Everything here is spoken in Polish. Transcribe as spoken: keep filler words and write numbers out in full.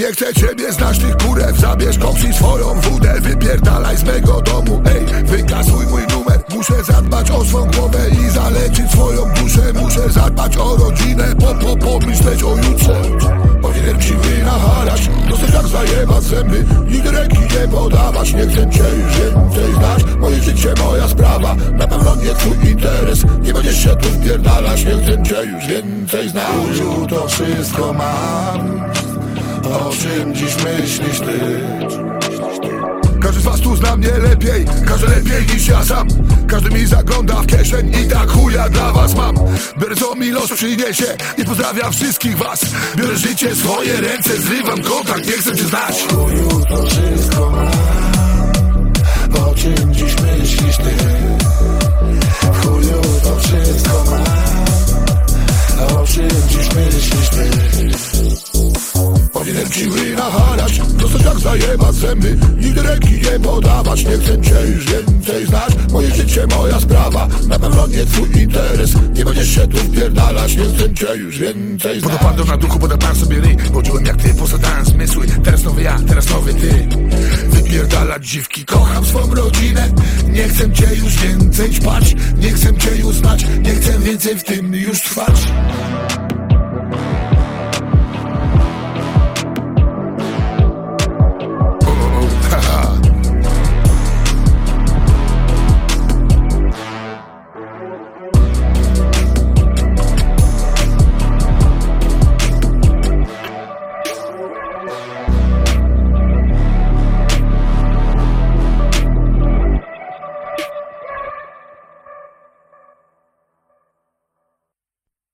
Nie chcę ciebie znać, tych kurew. Zabierz koks i swoją wódę. Wypierdalaj z mego domu, ej, wykasuj mój numer. Muszę zadbać o swą głowę i zaleczyć swoją duszę. Muszę zadbać o rodzinę, po, po, pomyśleć o jutrze. Powinienem ci wynachalać, dosyć jak zajebać zęby. Nigdy ręki nie podawać, nie chcę cię już więcej znać. Moje życie, moja sprawa, na pewno nie twój interes. Nie będziesz się tu wpierdalać, nie chcę cię już więcej znać. Uju, to wszystko mam, o czym dziś myślisz ty? Każdy z was tu zna mnie lepiej, każdy lepiej niż ja sam. Każdy mi zagląda w kieszeń i tak chuja dla was mam. Biorę co mi los przyniesie i pozdrawiam wszystkich was. Biorę życie w swoje ręce, zrywam kontakt, nie chcę cię znać. Chuju, to wszystko mam, o czym dziś myślisz ty? Chuju, to wszystko mam, o czym dziś myślisz ty? Powinienem ci wynachalać, dosyć jak zajebać zęby. Nigdy ręki nie podawać, nie chcę cię już więcej znać. Moje życie, moja sprawa, na pewno nie twój interes. Nie będziesz się tu wpierdalać, nie chcę cię już więcej znać. Podopadł na duchu, podapałem sobie ryj. Poczułem jak ty, posadałem zmysły. Teraz nowy ja, teraz nowy ty. Wypierdalać dziwki, kocham swą rodzinę. Nie chcę cię już więcej ćpać, nie chcę cię już znać. Nie chcę więcej w tym już trwać.